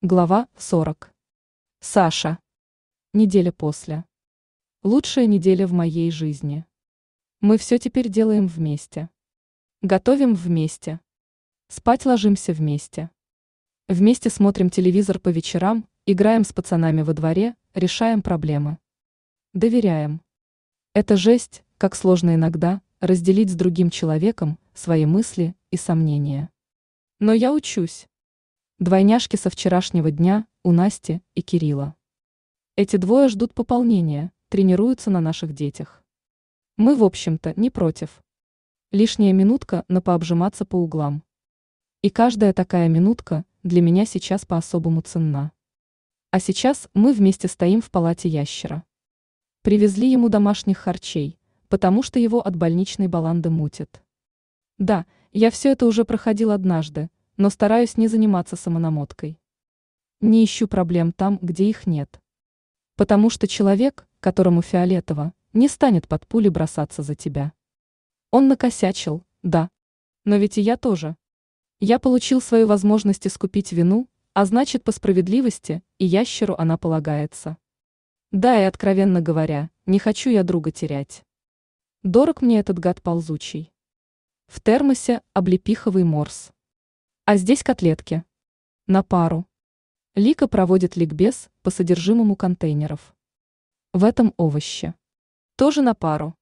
Глава 40. Саша. Неделя после. Лучшая неделя в моей жизни. Мы все теперь делаем вместе. Готовим вместе. Спать ложимся вместе. Вместе смотрим телевизор по вечерам, играем с пацанами во дворе, решаем проблемы. Доверяем. Это жесть, как сложно иногда разделить с другим человеком свои мысли и сомнения. Но я учусь. Двойняшки со вчерашнего дня у Насти и Кирилла. Эти двое ждут пополнения, тренируются на наших детях. Мы, в общем-то, не против. Лишняя минутка на пообжиматься по углам. И каждая такая минутка для меня сейчас по-особому ценна. А сейчас мы вместе стоим в палате ящера. Привезли ему домашних харчей, потому что его от больничной баланды мутит. Да, я все это уже проходил однажды, но стараюсь не заниматься самонамоткой. Не ищу проблем там, где их нет. Потому что человек, которому фиолетово, не станет под пули бросаться за тебя. Он накосячил, да. Но ведь и я тоже. Я получил свою возможность искупить вину, а значит, по справедливости и ящеру она полагается. Да, и откровенно говоря, не хочу я друга терять. Дорог мне этот гад ползучий. В термосе облепиховый морс. А здесь котлетки. На пару. Лика проводит ликбез по содержимому контейнеров. В этом овощи. Тоже на пару.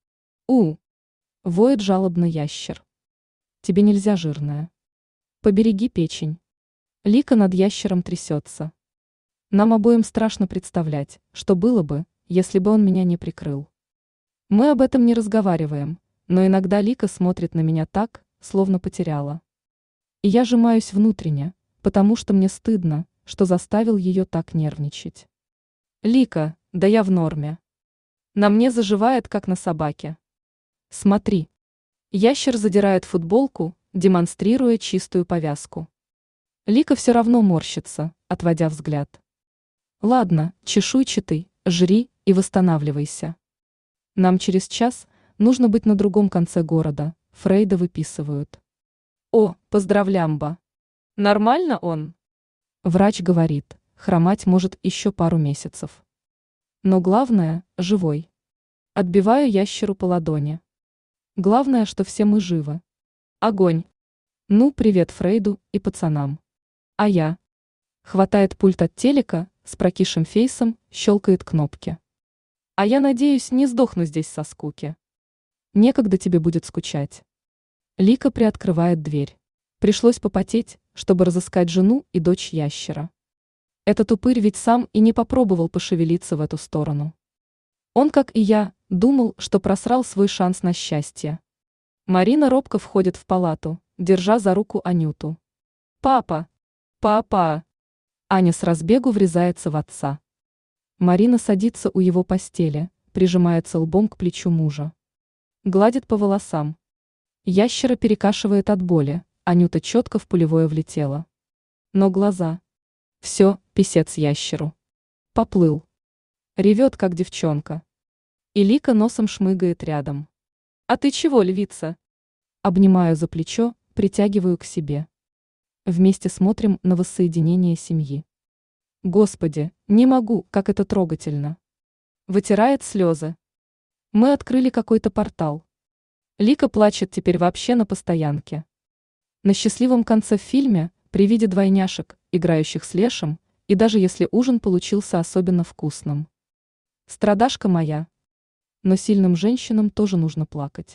Воет жалобно ящер. Тебе нельзя, жирная. Побереги печень. Лика над ящером трясется. Нам обоим страшно представлять, что было бы, если бы он меня не прикрыл. Мы об этом не разговариваем, но иногда Лика смотрит на меня так, словно потеряла. И я сжимаюсь внутренне, потому что мне стыдно, что заставил ее так нервничать. Лика, да я в норме. На мне заживает, как на собаке. Смотри. Ящер задирает футболку, демонстрируя чистую повязку. Лика все равно морщится, отводя взгляд. Ладно, чешуйчатый, жри и восстанавливайся. Нам через час нужно быть на другом конце города, Фрейда выписывают. О, поздравлямба. Нормально он? Врач говорит, хромать может еще пару месяцев. Но главное, живой. Отбиваю ящеру по ладони. Главное, что все мы живы. Огонь. Ну, привет Фрейду и пацанам. А я. Хватает пульт от телека, с прокисшим фейсом, щелкает кнопки. А я надеюсь, не сдохну здесь со скуки. Некогда тебе будет скучать. Лика приоткрывает дверь. Пришлось попотеть, чтобы разыскать жену и дочь ящера. Этот упырь ведь сам и не попробовал пошевелиться в эту сторону. Он, как и я, думал, что просрал свой шанс на счастье. Марина робко входит в палату, держа за руку Анюту. «Папа! Папа!» Аня с разбегу врезается в отца. Марина садится у его постели, прижимается лбом к плечу мужа. Гладит по волосам. Ящера перекашивает от боли, Анюта четко в пулевое влетела. Но глаза. Все, писец ящеру. Поплыл. Ревет, как девчонка. И Лика носом шмыгает рядом. «А ты чего, львица?» Обнимаю за плечо, притягиваю к себе. Вместе смотрим на воссоединение семьи. Господи, не могу, как это трогательно. Вытирает слезы. Мы открыли какой-то портал. Лика плачет теперь вообще на постоянке. На счастливом конце в фильме, при виде двойняшек, играющих с Лешем, и даже если ужин получился особенно вкусным. Страдашка моя. Но сильным женщинам тоже нужно плакать.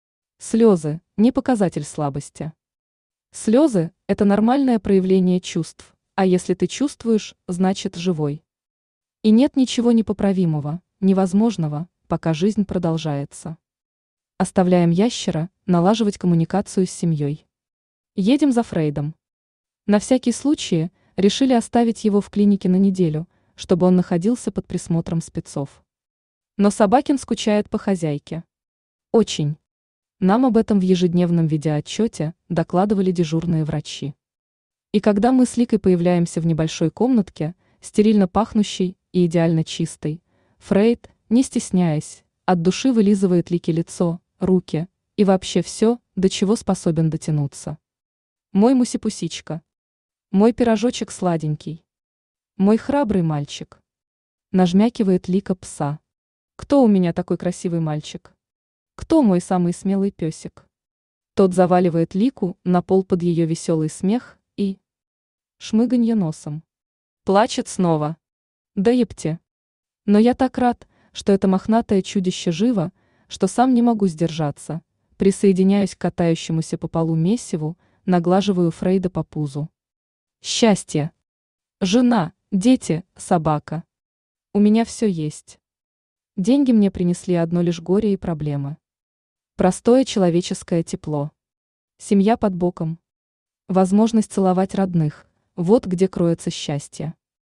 Слезы – не показатель слабости. Слезы – это нормальное проявление чувств, а если ты чувствуешь, значит живой. И нет ничего непоправимого, невозможного, пока жизнь продолжается. Оставляем ящера налаживать коммуникацию с семьей. Едем за Фрейдом. На всякий случай решили оставить его в клинике на неделю, чтобы он находился под присмотром спецов. Но Собакин скучает по хозяйке. Очень. Нам об этом в ежедневном видеоотчете докладывали дежурные врачи. И когда мы с Ликой появляемся в небольшой комнатке, стерильно пахнущей и идеально чистой, Фрейд, не стесняясь, от души вылизывает Лике лицо, руки и вообще все, до чего способен дотянуться. Мой мусипусичка. Мой пирожочек сладенький. Мой храбрый мальчик. Нажмякивает Лика пса. Кто у меня такой красивый мальчик? Кто мой самый смелый песик? Тот заваливает Лику на пол под ее веселый смех и... шмыганье носом. Плачет снова. Да епте. Но я так рад, что это мохнатое чудище живо, что сам не могу сдержаться. Присоединяюсь к катающемуся по полу месиву, наглаживаю Фрейда по пузу. Счастье. Жена, дети, собака. У меня все есть. Деньги мне принесли одно лишь горе и проблемы. Простое человеческое тепло. Семья под боком. Возможность целовать родных. Вот где кроется счастье.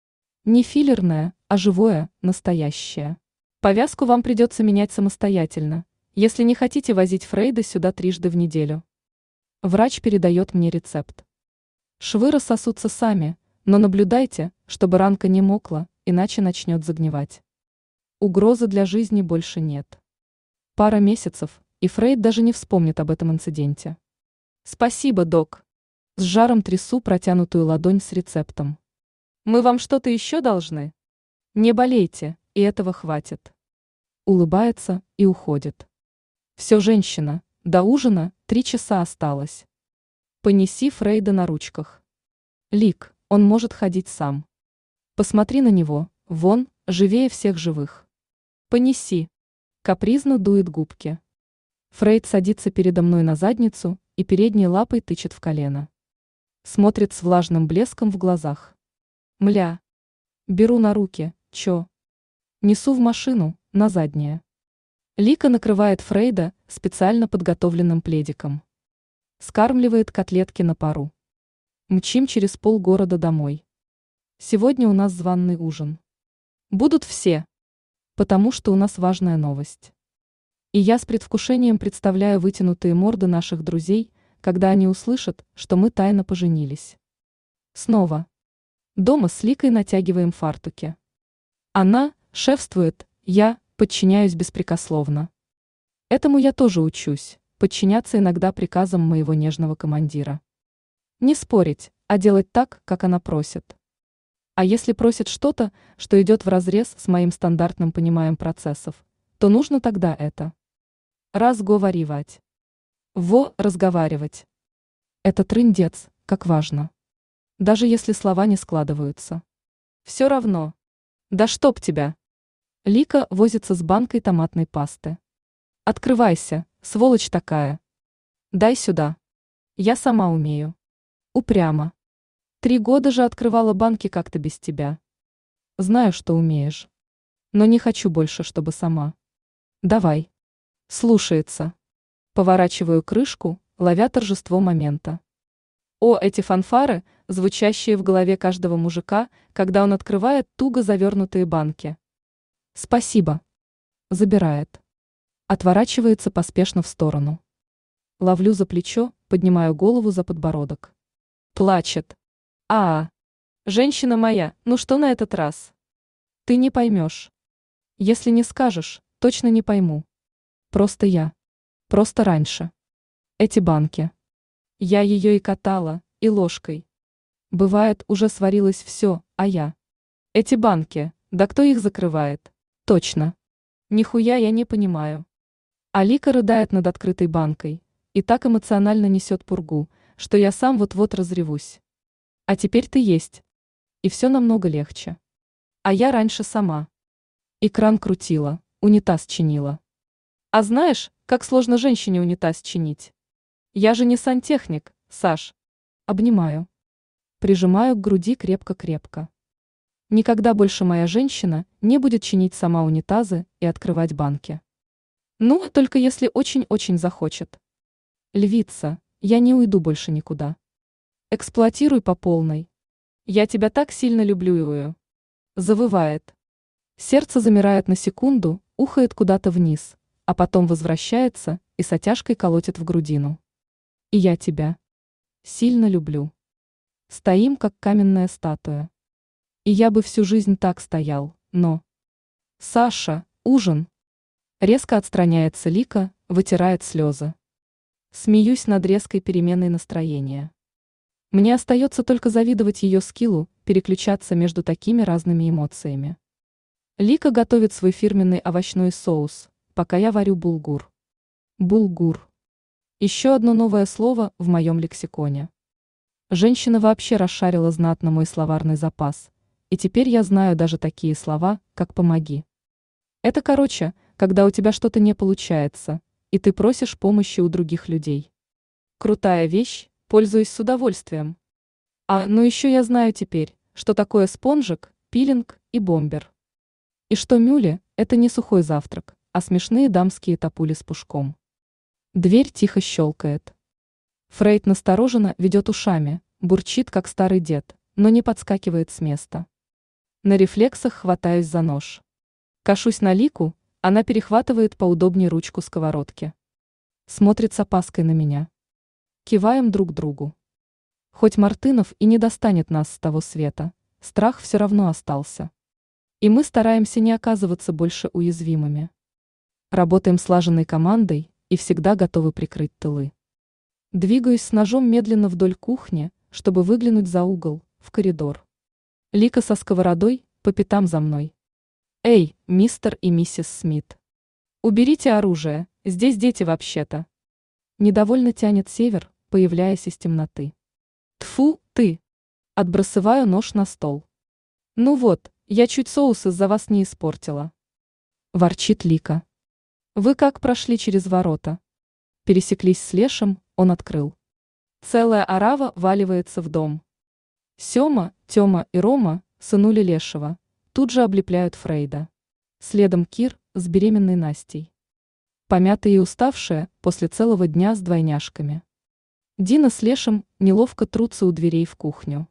Не филлерное, а живое, настоящее. Повязку вам придется менять самостоятельно, если не хотите возить Фрейда сюда 3 раза в неделю. Врач передает мне рецепт. Швы рассосутся сами, но наблюдайте, чтобы ранка не мокла, иначе начнет загнивать. Угрозы для жизни больше нет. Пара месяцев, и Фрейд даже не вспомнит об этом инциденте. Спасибо, док. С жаром трясу протянутую ладонь с рецептом. Мы вам что-то еще должны? Не болейте, и этого хватит. Улыбается и уходит. Все, женщина, до ужина 3 часа осталось. Понеси Фрейда на ручках. Лик, он может ходить сам. Посмотри на него, вон, живее всех живых. Понеси. Капризно дует губки. Фрейд садится передо мной на задницу и передней лапой тычет в колено. Смотрит с влажным блеском в глазах. Мля. Беру на руки, чё? Несу в машину, на заднее. Лика накрывает Фрейда специально подготовленным пледиком. Скармливает котлетки на пару. Мчим через полгорода домой. Сегодня у нас званый ужин. Будут все. Потому что у нас важная новость. И я с предвкушением представляю вытянутые морды наших друзей, когда они услышат, что мы тайно поженились. Снова. Дома с Ликой натягиваем фартуки. Она шефствует, я подчиняюсь беспрекословно. Этому я тоже учусь, подчиняться иногда приказам моего нежного командира. Не спорить, а делать так, как она просит. А если просит что-то, что идет вразрез с моим стандартным пониманием процессов, то нужно тогда это разговаривать. Разговаривать. Это трындец, как важно. Даже если слова не складываются. Все равно. Да чтоб тебя. Лика возится с банкой томатной пасты. Открывайся, сволочь такая. Дай сюда. Я сама умею. Упрямо. 3 года же открывала банки как-то без тебя. Знаю, что умеешь. Но не хочу больше, чтобы сама. Давай. Слушается. Поворачиваю крышку, ловя торжество момента. О, эти фанфары, звучащие в голове каждого мужика, когда он открывает туго завернутые банки. Спасибо. Забирает. Отворачивается поспешно в сторону. Ловлю за плечо, поднимаю голову за подбородок. Плачет. Женщина моя, ну что на этот раз? Ты не поймешь. Если не скажешь, точно не пойму. Просто я. Просто раньше. Эти банки. Я ее и катала, и ложкой. Бывает, уже сварилось все, а я. Эти банки, да кто их закрывает? Точно. Нихуя я не понимаю. Алика рыдает над открытой банкой и так эмоционально несет пургу, что я сам вот-вот разревусь. А теперь ты есть. И все намного легче. А я раньше сама. И кран крутила, унитаз чинила. А знаешь, как сложно женщине унитаз чинить? Я же не сантехник, Саш. Обнимаю. Прижимаю к груди крепко-крепко. Никогда больше моя женщина не будет чинить сама унитазы и открывать банки. Ну, только если очень-очень захочет. Львица, я не уйду больше никуда. Эксплуатируй по полной. Я тебя так сильно люблю. Завывает. Сердце замирает на секунду, ухает куда-то вниз, а потом возвращается и с оттяжкой колотит в грудину. И я тебя сильно люблю. Стоим, как каменная статуя. И я бы всю жизнь так стоял, но... Саша, ужин. Резко отстраняется Лика, вытирает слезы. Смеюсь над резкой переменой настроения. Мне остается только завидовать ее скиллу переключаться между такими разными эмоциями. Лика готовит свой фирменный овощной соус, пока я варю булгур. Булгур. Еще одно новое слово в моем лексиконе. Женщина вообще расшарила знатно мой словарный запас, и теперь я знаю даже такие слова, как «помоги». Это, короче, когда у тебя что-то не получается, и ты просишь помощи у других людей. Крутая вещь, пользуюсь с удовольствием. Ну еще я знаю теперь, что такое спонжик, пилинг и бомбер. И что мюли – это не сухой завтрак, а смешные дамские топули с пушком. Дверь тихо щелкает. Фрейд настороженно ведет ушами, бурчит, как старый дед, но не подскакивает с места. На рефлексах хватаюсь за нож. Кашусь на Лику, она перехватывает поудобнее ручку сковородки. Смотрит с опаской на меня. Киваем друг другу. Хоть Мартынов и не достанет нас с того света, страх все равно остался. И мы стараемся не оказываться больше уязвимыми. Работаем слаженной командой и всегда готовы прикрыть тылы. Двигаюсь с ножом медленно вдоль кухни, чтобы выглянуть за угол, в коридор. Лика со сковородой по пятам за мной. «Эй, мистер и миссис Смит! Уберите оружие, здесь дети вообще-то!» Недовольно тянет Север, появляясь из темноты. «Тфу, ты!» Отбрасываю нож на стол. «Ну вот, я чуть соус из-за вас не испортила!» Ворчит Лика. «Вы как прошли через ворота?» Пересеклись с Лешем, он открыл. Целая орава валивается в дом. Сема, Тема и Рома, сынули Лешего, тут же облепляют Фрейда. Следом Кир с беременной Настей. Помятые и уставшие после целого дня с двойняшками. Дина с Лешем неловко трутся у дверей в кухню.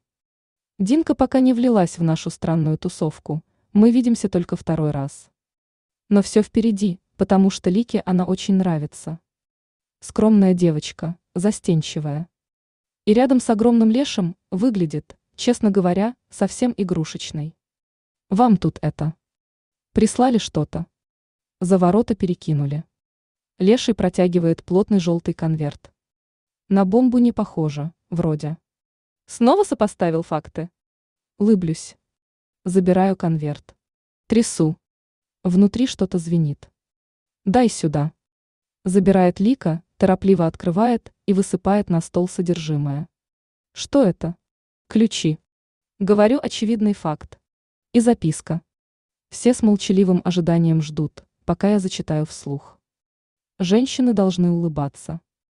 Динка пока не влилась в нашу странную тусовку, мы видимся только второй раз. Но все впереди, потому что Лике она очень нравится. Скромная девочка, застенчивая. И рядом с огромным Лешем выглядит, честно говоря, совсем игрушечной. Вам тут это. Прислали что-то. За ворота перекинули. Леший протягивает плотный желтый конверт. На бомбу не похоже, вроде. Снова сопоставил факты? Улыблюсь. Забираю конверт. Трясу. Внутри что-то звенит. Дай сюда. Забирает Лика, торопливо открывает и высыпает на стол содержимое. Что это? Ключи. Говорю очевидный факт. И записка. Все с молчаливым ожиданием ждут, пока я зачитаю вслух. Женщины должны улыбаться.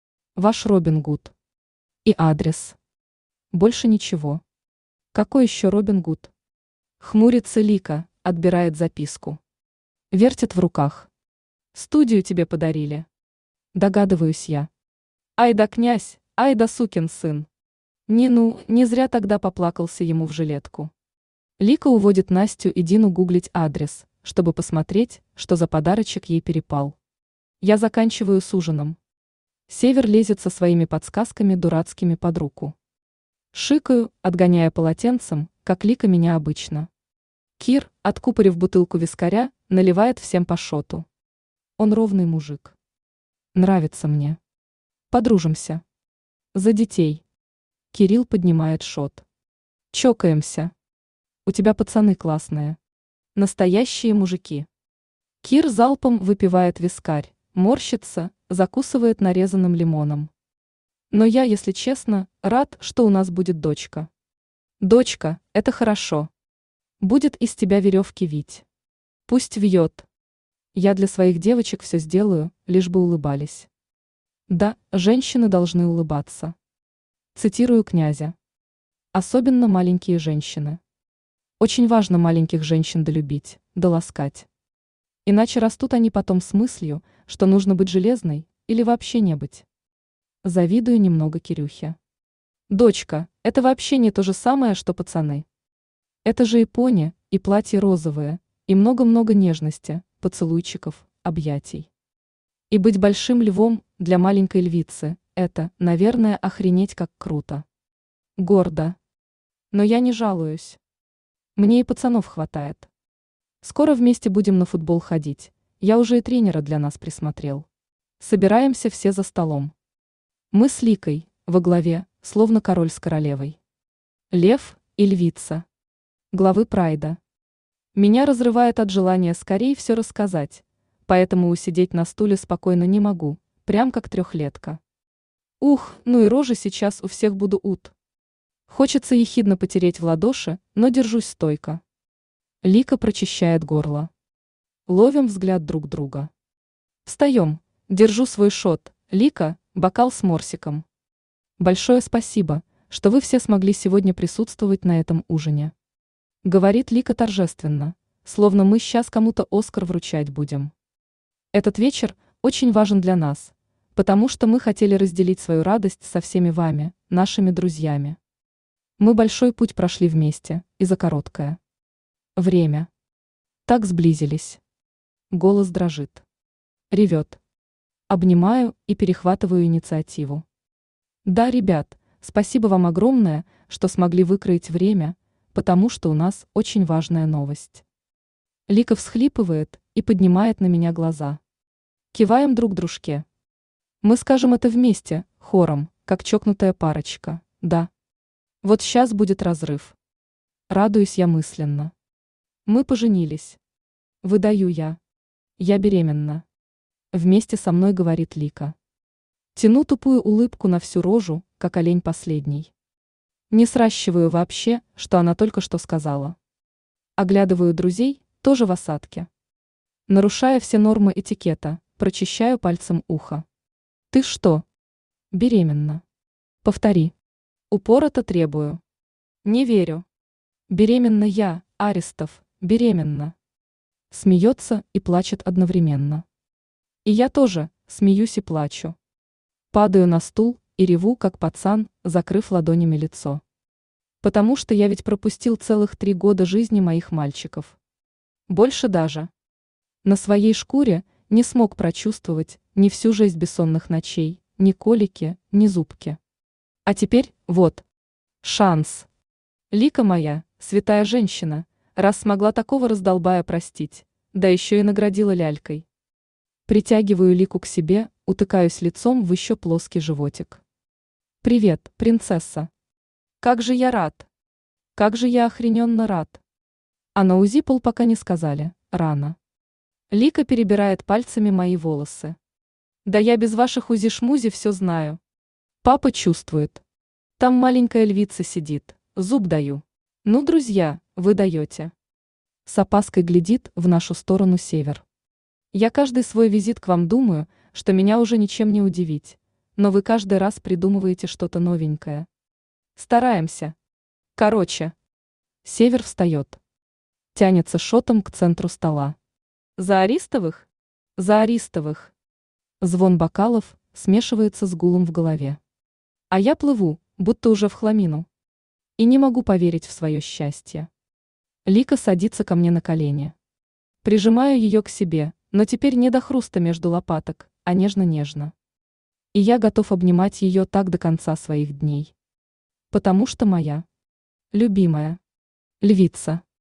Ваш Робин Гуд. И адрес. Больше ничего. Какой еще Робин Гуд? Хмурится Лика, отбирает записку. Вертит в руках. Студию тебе подарили. Догадываюсь я. Ай да князь, ай да сукин сын. Не зря тогда поплакался ему в жилетку. Лика уводит Настю и Дину гуглить адрес, чтобы посмотреть, что за подарочек ей перепал. Я заканчиваю с ужином. Север лезет со своими подсказками дурацкими под руку. Шикаю, отгоняя полотенцем, как Лика меня обычно. Кир, откупорив бутылку вискаря, наливает всем по шоту. Он ровный мужик. Нравится мне. Подружимся. За детей. Кирилл поднимает шот. Чокаемся. У тебя пацаны классные. Настоящие мужики. Кир залпом выпивает вискарь, морщится, закусывает нарезанным лимоном. Но я, если честно, рад, что у нас будет дочка. Дочка, это хорошо. Будет из тебя веревки вить. Пусть вьет. Я для своих девочек все сделаю, лишь бы улыбались. Да, женщины должны улыбаться. Цитирую князя. Особенно маленькие женщины. Очень важно маленьких женщин долюбить, доласкать. Иначе растут они потом с мыслью, что нужно быть железной или вообще не быть. Завидую немного Кирюхе. Дочка, это вообще не то же самое, что пацаны. Это же и пони, и платье розовое, и много-много нежности, поцелуйчиков, объятий. И быть большим львом для маленькой львицы – это, наверное, охренеть как круто. Гордо. Но я не жалуюсь. Мне и пацанов хватает. Скоро вместе будем на футбол ходить. Я уже и тренера для нас присмотрел. Собираемся все за столом. Мы с Ликой, во главе, словно король с королевой. Лев, и львица. Главы Прайда. Меня разрывает от желания скорее все рассказать, поэтому усидеть на стуле спокойно не могу, прям как трехлетка. Ух, ну и рожи сейчас у всех буду ут. Хочется ехидно потереть в ладоши, но держусь стойко. Лика прочищает горло. Ловим взгляд друг друга. Встаем, держу свой шот, Лика, бокал с морсиком. Большое спасибо, что вы все смогли сегодня присутствовать на этом ужине. Говорит Лика торжественно, словно мы сейчас кому-то Оскар вручать будем. Этот вечер очень важен для нас, потому что мы хотели разделить свою радость со всеми вами, нашими друзьями. Мы большой путь прошли вместе, и за короткое время. Так сблизились. Голос дрожит. Ревет. Обнимаю и перехватываю инициативу. Да, ребят, спасибо вам огромное, что смогли выкроить время, потому что у нас очень важная новость. Лика всхлипывает и поднимает на меня глаза. Киваем друг дружке. Мы скажем это вместе, хором, как чокнутая парочка, да. Вот сейчас будет разрыв. Радуюсь я мысленно. Мы поженились. Выдаю я. Я беременна. Вместе со мной говорит Лика. Тяну тупую улыбку на всю рожу, как олень последний. Не сращиваю вообще, что она только что сказала. Оглядываю друзей, тоже в осадке. Нарушая все нормы этикета, прочищаю пальцем ухо. Ты что? Беременна. Повтори. Упорото требую. Не верю. Беременна я, Арестов, беременна. Смеется и плачет одновременно. И я тоже смеюсь и плачу. Падаю на стул и реву, как пацан, закрыв ладонями лицо. Потому что я ведь пропустил целых 3 года жизни моих мальчиков. Больше даже. На своей шкуре не смог прочувствовать ни всю жизнь бессонных ночей, ни колики, ни зубки. А теперь, вот, шанс. Лика моя, святая женщина, раз смогла такого раздолбая простить, да еще и наградила лялькой. Притягиваю Лику к себе, утыкаюсь лицом в еще плоский животик. Привет, принцесса. Как же я рад. Как же я охрененно рад. А на УЗИ пока не сказали, рано. Лика перебирает пальцами мои волосы. Да я без ваших УЗИ-шмузи все знаю. Папа чувствует. Там маленькая львица сидит, зуб даю. Ну, друзья, вы даете. С опаской глядит в нашу сторону Север. Я каждый свой визит к вам думаю, что меня уже ничем не удивить, но вы каждый раз придумываете что-то новенькое. Стараемся. Короче. Север встает. Тянется шотом к центру стола. За Аристовых? За Аристовых. Звон бокалов смешивается с гулом в голове. А я плыву, будто уже в хламину. И не могу поверить в свое счастье. Лика садится ко мне на колени. Прижимаю ее к себе, но теперь не до хруста между лопаток, а нежно-нежно. И я готов обнимать ее так до конца своих дней. Потому что моя любимая львица.